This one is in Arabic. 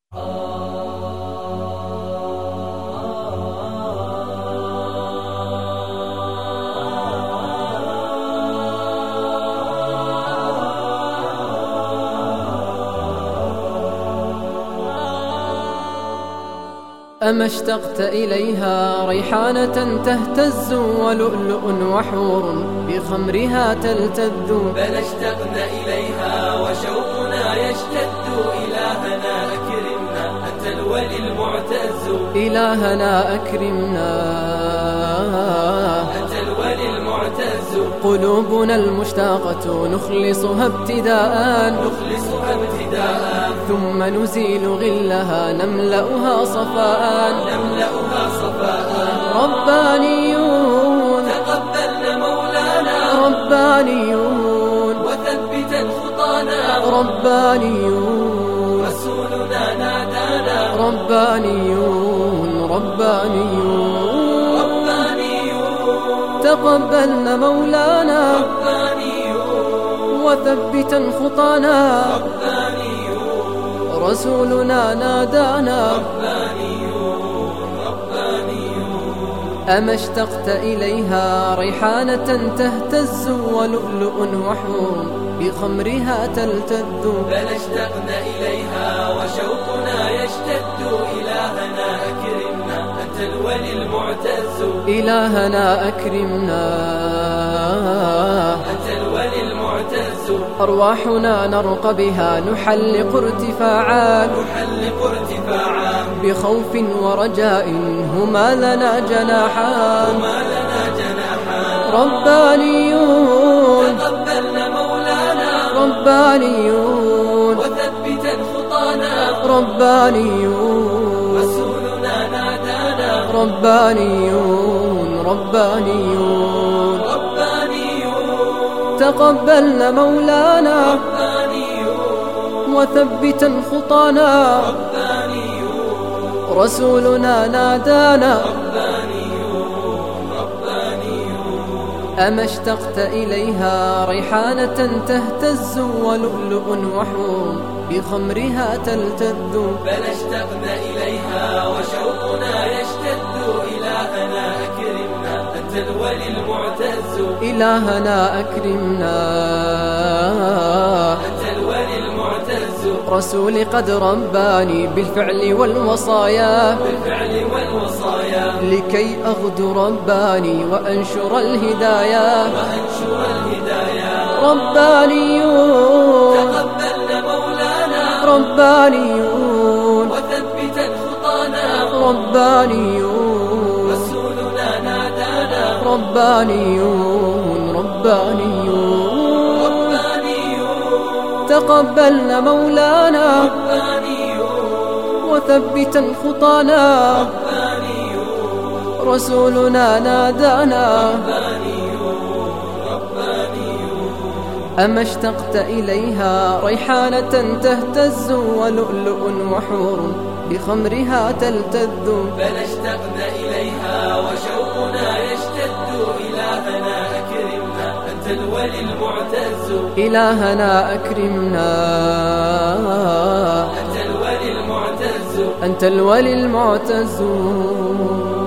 أما اشتقت إليها ريحانة تهتز ولؤلؤ وحور بخمرها تلتذ؟ بل اشتقنا إليها وشوقنا يشتد. إلهنا أكرمنا أنت الولي المعتز. إلهنا أكرمنا أنت الولي المعتز. قلوبنا المشتاقة نخلصها ابتداء ثم نزيل غلها نملأها صفاء ربانيون تقبلنا مولانا ربانيون وثبتا خطانا ربانيون رسولنا نادانا ربانيون تقبلنا مولانا وثبتا خطانا رسولنا نادانا أما اشتقت إليها ريحانة تهتز ولؤلؤ وحور بخمرها تلتذ؟ بل اشتقنا إليها وشوقنا يشتد. إلهنا أكرمنا أنت الولي المعتز. إلهنا أكرمنا أنت الولي المعتز. أرواحنا نرقى بها نحلق ارتفاعا بخوف ورجاء هما لنا جناحان ربانيون تقبلنا مولانا ربانيون وثبتا خطانا ربانيون رسولنا نادانا ربانيون تقبلنا مولانا وثبتا خطانا رسولنا نادانا أما اشتقت إليها ريحانة تهتز ولؤلؤ وحور بخمرها تلتذ؟ بل اشتقنا إليها وشوقنا يشتد. إلهنا أكرمنا أنت الولي المعتز. إلهنا أكرمنا أنت الولي المعتز. رسولي قد رباني بالفعل والوصايا لكي أغدو رباني وأنشر الهدايا ربانيون تقبلنا مولانا ربانيون وثبتا خطانا ربانيون رسولنا نادانا ربانيون تقبلنا مولانا وثبتا خطانا رسولنا نادانا أما اشتقت إليها ريحانة تهتز ولؤلؤ وحور بخمرها تلتذ؟ بل اشتقنا إليها وشوقنا يشتد. إلهنا أكرمنا أنت الولي المعتز. إلهنا أكرمنا أنت الولي المعتز. أنت الولي المعتز.